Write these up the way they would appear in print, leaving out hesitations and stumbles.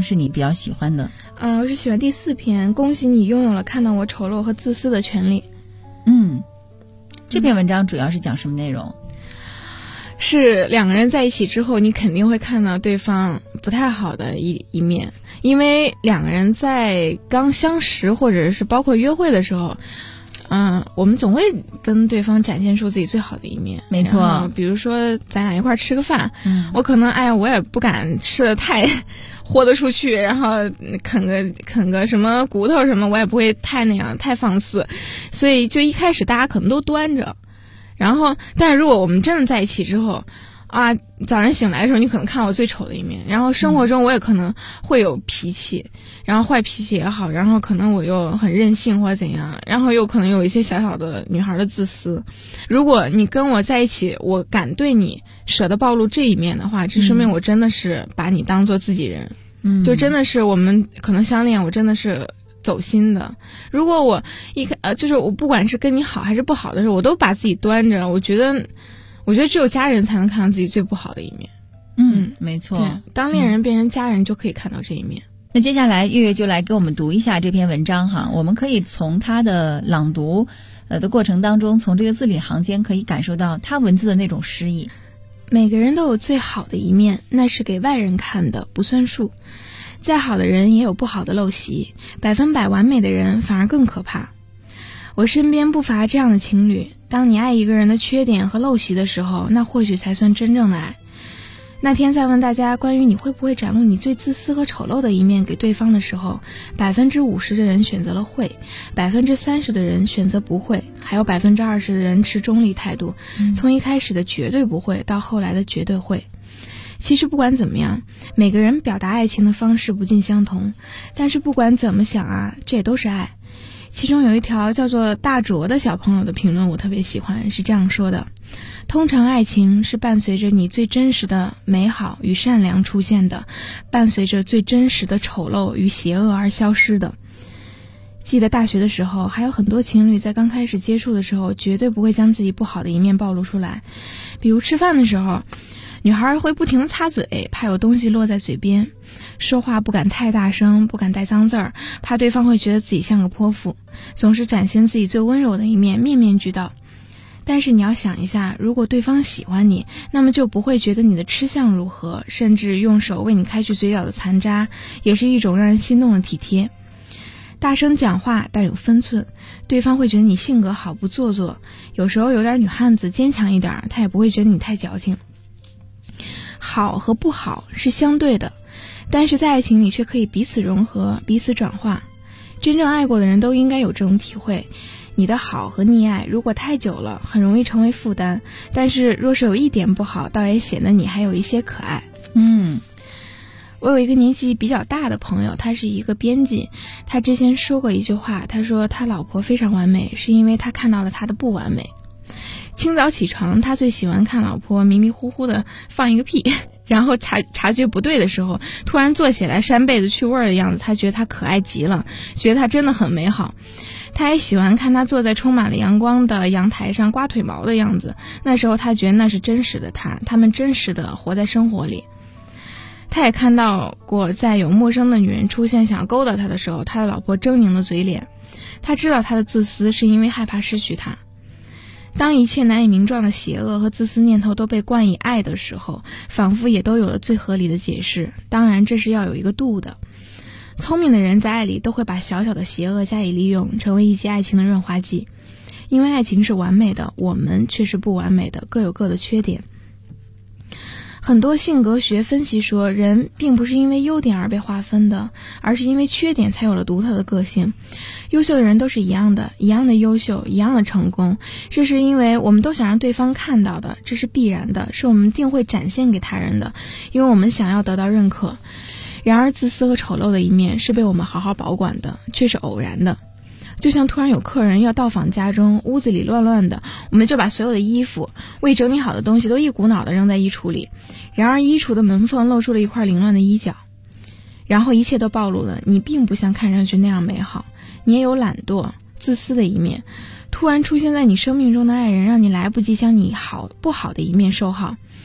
是你比较喜欢的？ 我是喜欢第4篇，恭喜你拥有了看到我丑陋和自私的权利。 这篇文章主要是讲什么内容？ 是两个人在一起之后，你肯定会看到对方不太好的一面，因为两个人在刚相识或者是包括约会的时候，我们总会跟对方展现出自己最好的一面。 没错， 比如说咱俩一块吃个饭，我可能我也不敢吃的太豁得出去，然后啃个什么骨头什么，我也不会太那样太放肆，所以就一开始大家可能都端着。然后但是如果我们真的在一起之后早上醒来的时候你可能看我最丑的一面，然后生活中我也可能会有脾气，然后坏脾气也好，然后可能我又很任性或者怎样，然后又可能有一些小小的女孩的自私。如果你跟我在一起，我敢对你舍得暴露这一面的话，这说明我真的是把你当做自己人，就真的是我们可能相恋，我真的是走心的。如果我就是我不管是跟你好还是不好的时候，我都把自己端着，我觉得只有家人才能看到自己最不好的一面。 没错， 对，当恋人变成家人就可以看到这一面。 那接下来月月就来给我们读一下这篇文章哈，我们可以从他的朗读的过程当中，从这个字里行间可以感受到他文字的那种诗意。 每个人都有最好的一面，那是给外人看的，不算数。再好的人也有不好的陋习，100%完美的人反而更可怕。我身边不乏这样的情侣，当你爱一个人的缺点和陋习的时候，那或许才算真正的爱。那天在问大家关于你会不会展露你最自私和丑陋的一面给对方的时候，50%的人选择了会，30%的人选择不会，还有20%的人持中立态度，从一开始的绝对不会到后来的绝对会。其实不管怎么样，每个人表达爱情的方式不尽相同，但是不管怎么想这也都是爱。其中有一条叫做大卓的小朋友的评论我特别喜欢，是这样说的：通常爱情是伴随着你最真实的美好与善良出现的，伴随着最真实的丑陋与邪恶而消失的。记得大学的时候，还有很多情侣在刚开始接触的时候绝对不会将自己不好的一面暴露出来。比如吃饭的时候，女孩会不停地擦嘴，怕有东西落在嘴边，说话不敢太大声，不敢带脏字儿，怕对方会觉得自己像个泼妇，总是展现自己最温柔的一面，面面俱到。但是你要想一下，如果对方喜欢你，那么就不会觉得你的吃相如何，甚至用手为你开去嘴角的残渣，也是一种让人心动的体贴。大声讲话但有分寸，对方会觉得你性格好，不做作，有时候有点女汉子，坚强一点，他也不会觉得你太矫情。好和不好是相对的，但是在爱情里却可以彼此融合，彼此转化。真正爱过的人都应该有这种体会，你的好和溺爱如果太久了，很容易成为负担，但是若是有一点不好，倒也显得你还有一些可爱。我有一个年纪比较大的朋友，他是一个编辑，他之前说过一句话，他说他老婆非常完美，是因为他看到了他的不完美。清早起床，他最喜欢看老婆迷迷糊糊的放一个屁，然后察觉不对的时候，突然坐起来扇被子去味儿的样子，他觉得他可爱极了，觉得他真的很美好。他也喜欢看他坐在充满了阳光的阳台上刮腿毛的样子，那时候他觉得那是真实的他们真实的活在生活里。他也看到过在有陌生的女人出现想要勾搭他的时候，他的老婆狰狞的嘴脸。他知道他的自私是因为害怕失去他。当一切难以名状的邪恶和自私念头都被冠以爱的时候，仿佛也都有了最合理的解释。当然这是要有一个度的。聪明的人在爱里都会把小小的邪恶加以利用，成为一剂爱情的润滑剂。因为爱情是完美的，我们却是不完美的，各有各的缺点。很多性格学分析说，人并不是因为优点而被划分的，而是因为缺点才有了独特的个性。优秀的人都是一样的优秀，一样的成功，这是因为我们都想让对方看到的，这是必然的，是我们定会展现给他人的，因为我们想要得到认可。然而自私和丑陋的一面是被我们好好保管的，却是偶然的。就像突然有客人要到访家中，屋子里乱乱的，我们就把所有的衣服未整理好的东西都一股脑的扔在衣橱里，然而衣橱的门缝露出了一块凌乱的衣角，然后一切都暴露了，你并不像看上去那样美好，你也有懒惰自私的一面。突然出现在你生命中的爱人，让你来不及将你不好的一面收好。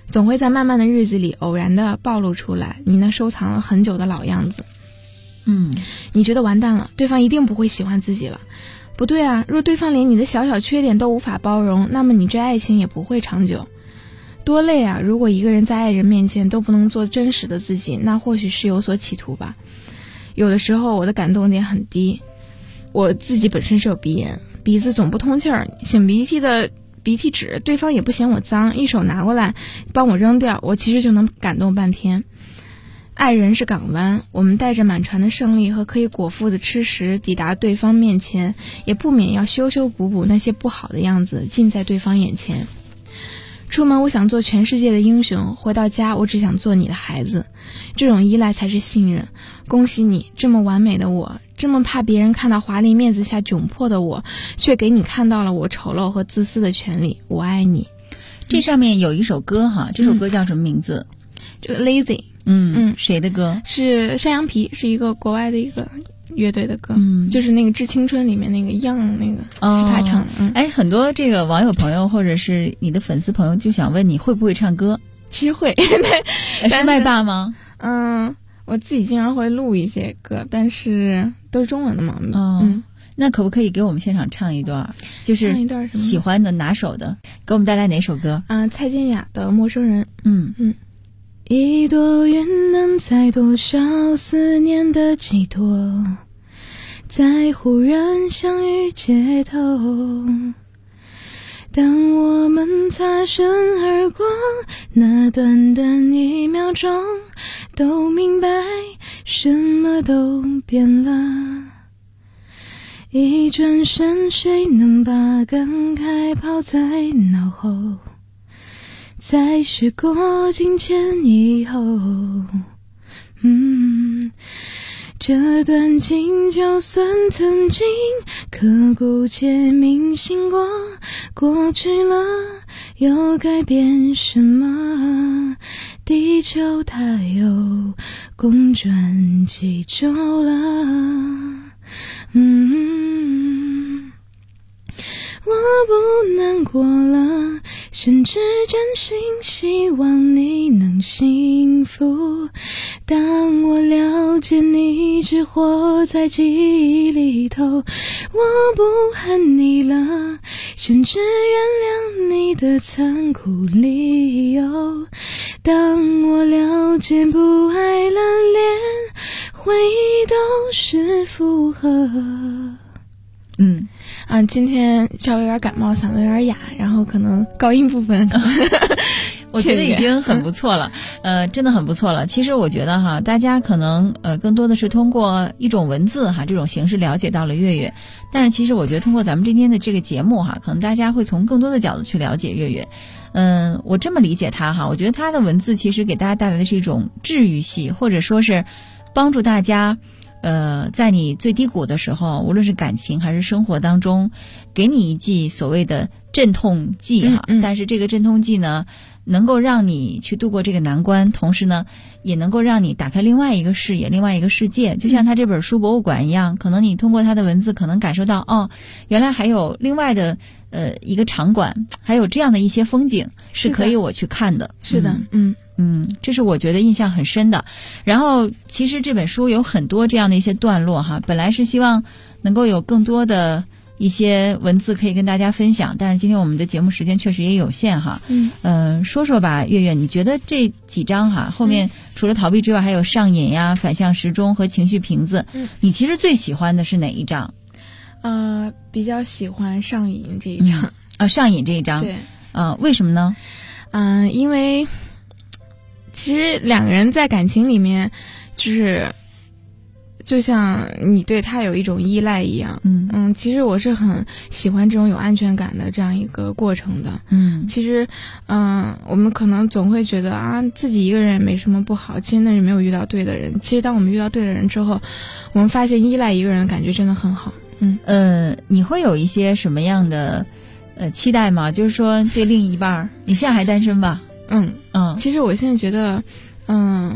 总会在漫漫的日子里偶然的暴露出来你那收藏了很久的老样子。你觉得完蛋了，对方一定不会喜欢自己了。不对啊，若对方连你的小小缺点都无法包容，那么你这爱情也不会长久。多累啊，如果一个人在爱人面前都不能做真实的自己，那或许是有所企图吧。有的时候我的感动点很低，我自己本身是有鼻炎，鼻子总不通气儿，擤鼻涕的鼻涕纸对方也不嫌我脏，一手拿过来帮我扔掉，我其实就能感动半天。爱人是港湾，我们带着满船的胜利和可以果腹的吃食抵达对方面前，也不免要修修补补那些不好的样子近在对方眼前。出门我想做全世界的英雄，回到家我只想做你的孩子，这种依赖才是信任。恭喜你，这么完美的我，这么怕别人看到华丽面子下窘迫的我，却给你看到了我丑陋和自私的权利。我爱你。 这上面有一首歌哈，这首歌叫什么名字？ 这个 Lazy。 谁的歌？ 是山羊皮，是一个国外的一个乐队的歌，就是那个《致青春》里面那个 Young 那个是他唱的。 很多这个网友朋友或者是你的粉丝朋友就想问你会不会唱歌？ 其实会， 是麦霸吗？ 我自己经常会录一些歌，但是都是中文的嘛。 那可不可以给我们现场唱一段？就是喜欢的拿手的，给我们带来哪首歌？ 蔡健雅的《陌生人》。一朵云能载多少思念的寄托，在忽然相遇街头，当我们擦身而过，那短短1秒钟，都明白什么都变了。一转身，谁能把感慨抛在脑后，在时过境迁以后，这段情就算曾经刻骨且铭心过，过去了又改变什么？地球它又公转几周了。我不难过了，甚至真心希望你能幸福。当我了解你只活在记忆里头，我不恨你了，甚至原谅你的残酷理由。当我了解不爱了，连回忆都是负荷。今天稍微有点感冒，嗓子有点哑，然后可能高音部分我觉得已经很不错了，真的很不错了。其实我觉得哈，大家可能更多的是通过一种文字哈这种形式了解到了月月，但是其实我觉得通过咱们今天的这个节目哈，可能大家会从更多的角度去了解月月。我这么理解他哈，我觉得他的文字其实给大家带来的是一种治愈系，或者说是帮助大家在你最低谷的时候，无论是感情还是生活当中，给你一剂所谓的镇痛剂哈。但是这个镇痛剂呢，能够让你去度过这个难关，同时呢，也能够让你打开另外一个视野，另外一个世界。就像他这本书博物馆一样，可能你通过他的文字，可能感受到原来还有另外的一个场馆，还有这样的一些风景是可以我去看的。 是的， 这是我觉得印象很深的。然后其实这本书有很多这样的一些段落哈，本来是希望能够有更多的一些文字可以跟大家分享，但是今天我们的节目时间确实也有限哈。说说吧，月月，你觉得这几章哈后面除了逃避之外，还有上瘾呀、反向时钟和情绪瓶子，你其实最喜欢的是哪一章？ 比较喜欢上瘾这一章。 上瘾这一章。 对。 为什么呢？ 因为其实两个人在感情里面，就像你对他有一种依赖一样。其实我是很喜欢这种有安全感的这样一个过程的。其实我们可能总会觉得自己一个人也没什么不好，其实那是没有遇到对的人。其实当我们遇到对的人之后，我们发现依赖一个人的感觉真的很好。 你会有一些什么样的期待吗？就是说对另一半，你现在还单身吧？ 其实我现在觉得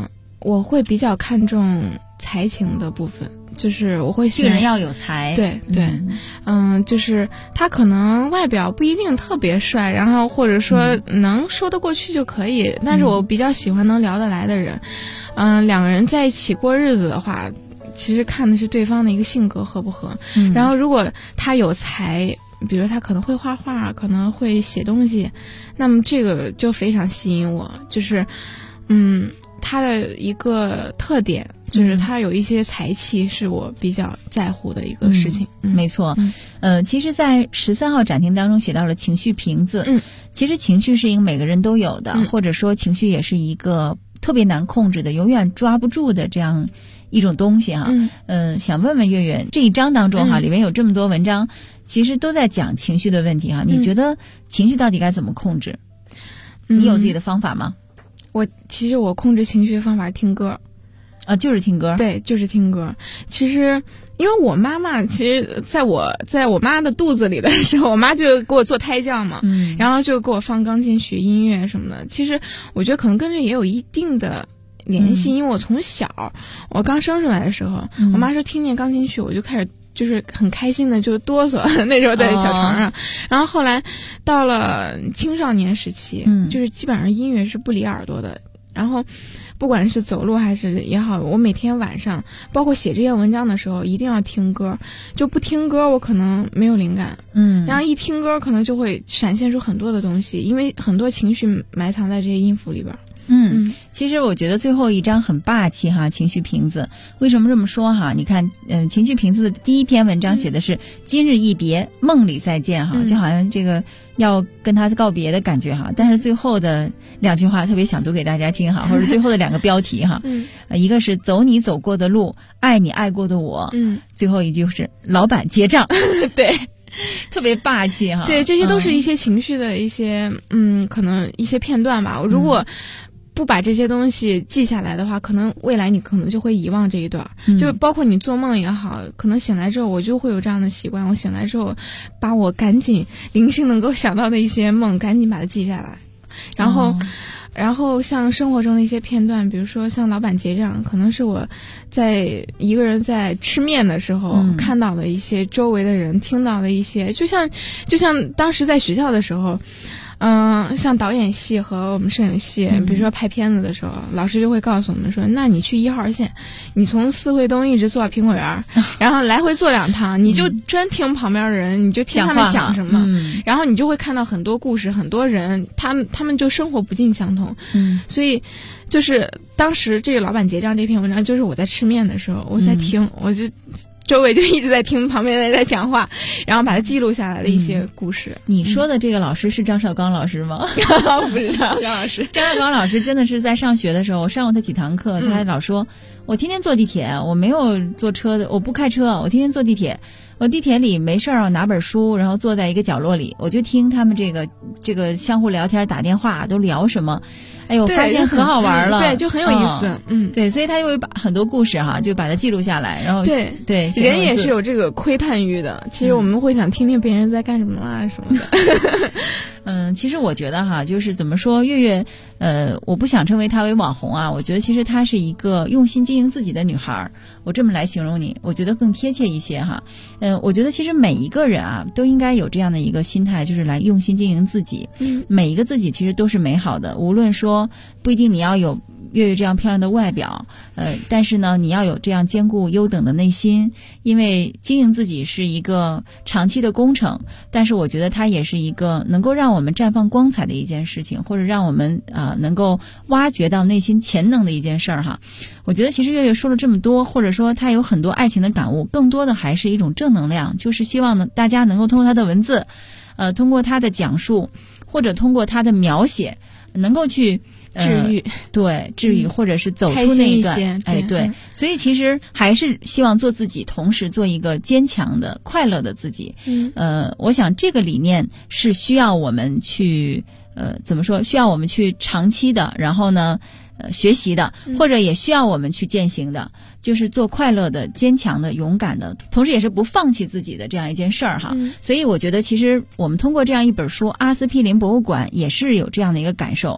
我会比较看重才情的部分，就是我会这个人要有才。 对对，就是他可能外表不一定特别帅，然后或者说能说得过去就可以，但是我比较喜欢能聊得来的人。两个人在一起过日子的话，其实看的是对方的一个性格合不合。然后如果他有才，比如他可能会画画，可能会写东西，那么这个就非常吸引我。就是他的一个特点就是他有一些才气，是我比较在乎的一个事情。 没错。其实在13号展厅当中写到了情绪瓶子。其实情绪是一个每个人都有的，或者说情绪也是一个特别难控制的，永远抓不住的这样一种东西哈。想问问月月，这一章当中哈，里面有这么多文章，其实都在讲情绪的问题哈。你觉得情绪到底该怎么控制？你有自己的方法吗？ 其实我控制情绪的方法是听歌。 就是听歌。 对，就是听歌。其实因为我妈妈，其实在我妈的肚子里的时候，我妈就给我做胎教嘛，然后就给我放钢琴曲、音乐什么的。其实我觉得可能跟这也有一定的联系，因为我从小，我刚生出来的时候，我妈说听见钢琴曲，我就开始就是很开心的就哆嗦，那时候在小床上。然后后来到了青少年时期，就是基本上音乐是不离耳朵的。然后不管是走路还是也好，我每天晚上包括写这些文章的时候一定要听歌，就不听歌我可能没有灵感。然后一听歌可能就会闪现出很多的东西，因为很多情绪埋藏在这些音符里边。 其实我觉得最后一章很霸气哈，情绪瓶子。为什么这么说哈？你看，情绪瓶子的第一篇文章写的是今日一别，梦里再见哈，就好像这个要跟他告别的感觉哈。但是最后的2句话特别想读给大家听哈，或者最后的2个标题哈。一个是走你走过的路，爱你爱过的我。最后一句是老板结账。 对。 特别霸气哈。 对，这些都是一些情绪的一些可能一些片段吧。如果不把这些东西记下来的话，可能未来你可能就会遗忘这一段。就包括你做梦也好，可能醒来之后我就会有这样的习惯，我醒来之后把我赶紧灵性能够想到的一些梦赶紧把它记下来。然后像生活中的一些片段，比如说像老板结账，可能是我在一个人在吃面的时候看到的一些周围的人听到的一些，就像当时在学校的时候，像导演系和我们摄影系，比如说拍片子的时候，老师就会告诉我们说，那你去1号线，你从四惠东一直坐到苹果园，然后来回坐2趟，你就专听旁边的人，你就听他们讲什么，然后你就会看到很多故事，很多人，他们就生活不尽相同。所以就是当时这个老板结账这篇文章，就是我在吃面的时候，我在听，我就周围就一直在听旁边的人在讲话，然后把它记录下来的一些故事。 你说的这个老师是张绍刚老师吗？ 不是张老师。 张绍刚老师真的是在上学的时候，我上过他几堂课，他老说，我天天坐地铁，我没有坐车的，我不开车，我天天坐地铁。我地铁里没事儿，我拿本书，然后坐在一个角落里，我就听他们这个相互聊天、打电话都聊什么。哎呦，我发现很好玩了， 对，就很有意思。 对，所以他就会把很多故事哈，就把它记录下来，然后对人也是有这个窥探欲的。其实我们会想听听别人在干什么啦什么的。 其实我觉得哈，就是怎么说，月月，我不想称为她为网红啊，我觉得其实她是一个用心经营自己的女孩，我这么来形容你，我觉得更贴切一些哈。我觉得其实每一个人啊，都应该有这样的一个心态，就是来用心经营自己。每一个自己其实都是美好的，无论说不一定你要有月月这样漂亮的外表，但是呢，你要有这样坚固优等的内心，因为经营自己是一个长期的工程，但是我觉得它也是一个能够让我们绽放光彩的一件事情，或者让我们能够挖掘到内心潜能的一件事儿哈。我觉得其实月月说了这么多，或者说她有很多爱情的感悟，更多的还是一种正能量，就是希望呢大家能够通过她的文字，通过她的讲述，或者通过她的描写，能够去治愈， 对，治愈，或者是走出那一段，对，所以其实还是希望做自己，同时做一个坚强的、快乐的自己。我想这个理念是需要我们去，怎么说？需要我们去长期的，然后呢，学习的，或者也需要我们去践行的，就是做快乐的、坚强的、勇敢的，同时也是不放弃自己的这样一件事儿哈。所以我觉得，其实我们通过这样一本书，阿司匹林博物馆也是有这样的一个感受。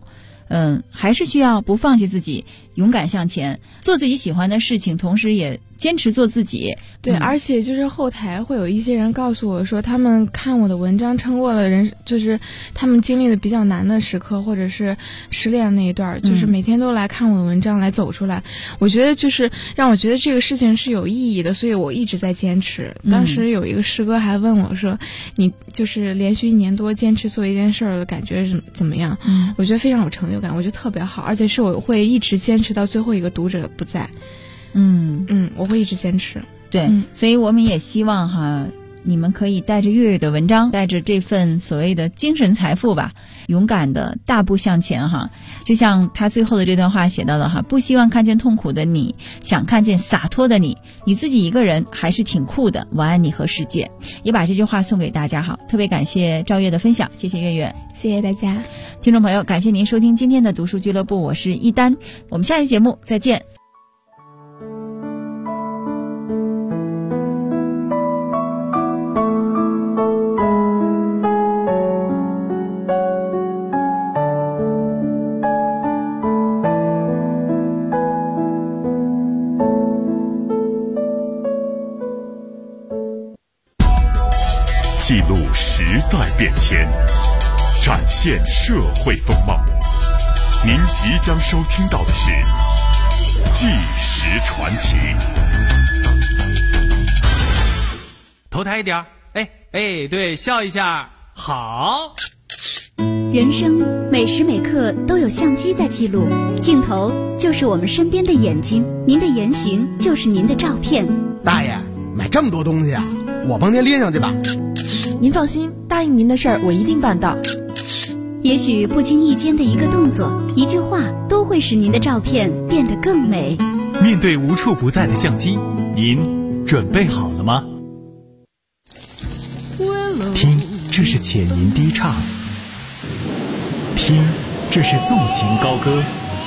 还是需要不放弃自己，勇敢向前，做自己喜欢的事情，同时也坚持做自己。 对，而且就是后台会有一些人告诉我说，他们看我的文章撑过了就是他们经历的比较难的时刻，或者是失恋那一段，就是每天都来看我的文章来走出来。我觉得就是让我觉得这个事情是有意义的，所以我一直在坚持。当时有一个师哥还问我说，你就是连续1年多坚持做一件事儿的感觉怎么样？我觉得非常有成就感，我觉得特别好，而且是我会一直坚持到最后一个读者不在。我会一直坚持。 对，所以我们也希望哈，你们可以带着月月的文章，带着这份所谓的精神财富吧，勇敢的大步向前哈。就像他最后的这段话写到的哈，不希望看见痛苦的你，想看见洒脱的你，你自己一个人还是挺酷的，我爱你和世界。也把这句话送给大家哈，特别感谢赵月的分享，谢谢月月， 谢谢大家。 听众朋友，感谢您收听今天的读书俱乐部，我是一丹，我们下期节目再见。 记录时代变迁，展现社会风貌。您即将收听到的是《纪实传奇》。 头抬一点，对，笑一下，好。 人生每时每刻都有相机在记录，镜头就是我们身边的眼睛，您的言行就是您的照片。 大爷，买这么多东西啊，我帮您拎上去吧。 您放心，答应您的事儿我一定办到。 也许不经意间的一个动作、一句话，都会使您的照片变得更美。 面对无处不在的相机，您准备好了吗？听，这是浅吟低唱；听，这是纵情高歌；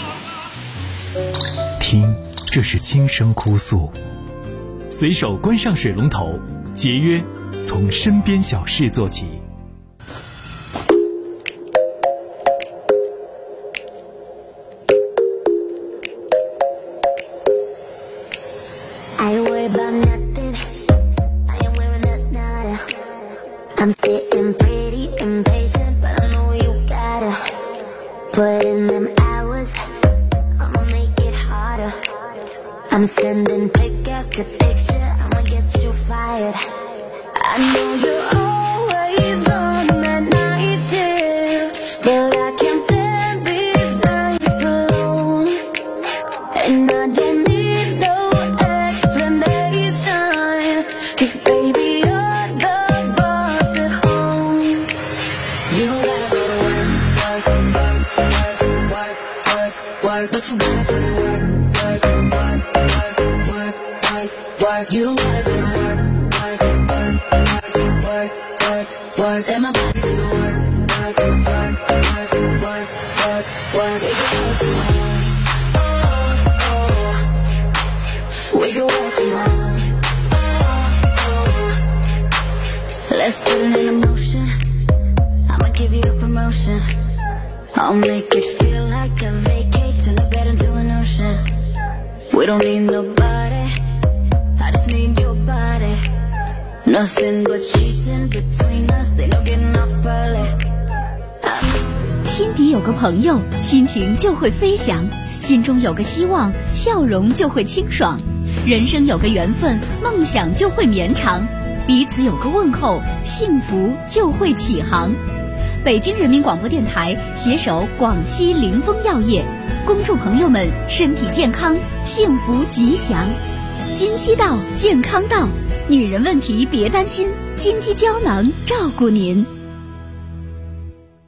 听，这是轻声哭诉。随手关上水龙头，节约从身边小事做起。 I'm sitting pretty impatient, but I know you gotta put in them hours. I'ma make it harder. I'm sending pick after picture, I'ma get you fired. I know you're always on that night shift, but I can't stand these nights alone. And I don't need no explanation, 'cause baby you're the boss at home. You don't gotta go to work, work, work, work, work, work, but you gotta go to work, work, work, work, work, work, work. You don't gotta go to work, work, work, work, work, work, work. Let my body do the work, work, work, work, work, work, work. We can work tomorrow, oh, oh. We can work tomorrow, oh, oh. Let's put it in motion. I'ma give you a promotion. I'll make it feel like a vacate, turn the bed into an ocean. We don't need nobody, I just need your body. Nothing but sheets in between us, ain't no getting off early. 心底有个朋友，心情就会飞翔；心中有个希望，笑容就会清爽；人生有个缘分，梦想就会绵长；彼此有个问候，幸福就会起航。北京人民广播电台携手广西凌风药业，公众朋友们身体健康，幸福吉祥。金鸡到，健康到，女人问题别担心，金鸡胶囊照顾您。